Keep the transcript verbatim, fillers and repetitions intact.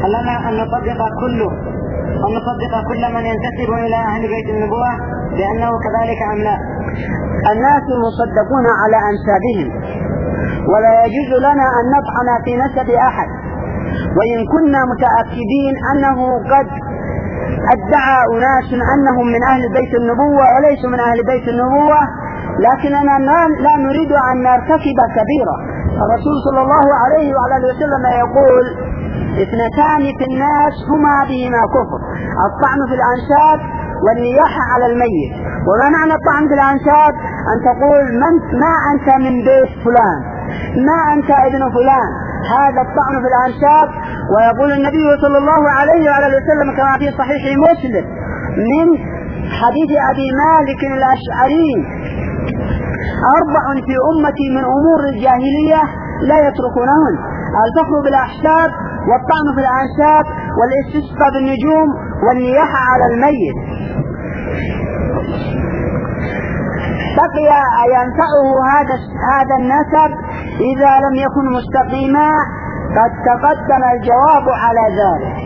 هل لنا أن نصدق كله أن نصدق كل من ينتسب إلى أهل بيت النبوة بأنه كذلك أم لا؟ الناس مصدقون على أنسابهم، ولا يجوز لنا أن نطعن في نسب أحد، وإن كنا متأكدين أنه قد ادعى أناس أنهم من أهل بيت النبوة وليسوا من أهل بيت النبوة، لكننا لا نريد أن نرتكب كبيرة. الرسول صلى الله عليه وعلى وسلم يقول: اثنتان في الناس هما بهما كفر، الطعن في الأنساب والنياحة على الميت. وما معنى الطعن في الأنساب؟ أن تقول من ما أنت من بيت فلان، ما أنت ابن فلان، هذا الطعن في الأنساب. ويقول النبي صلى الله عليه وعلى وسلم كما في صحيح مسلم من حديث أبي مالك الأشعري: أربع في أمتي من أمور الجاهلية لا يتركونهن: الفخر بالأحساب، والطعن في الأنساب، والاستسقاء بالنجوم، والنياحة على الميت. بقي ينفعه هذا هذا النسب إذا لم يكن مستقيما، قد تقدم الجواب على ذلك.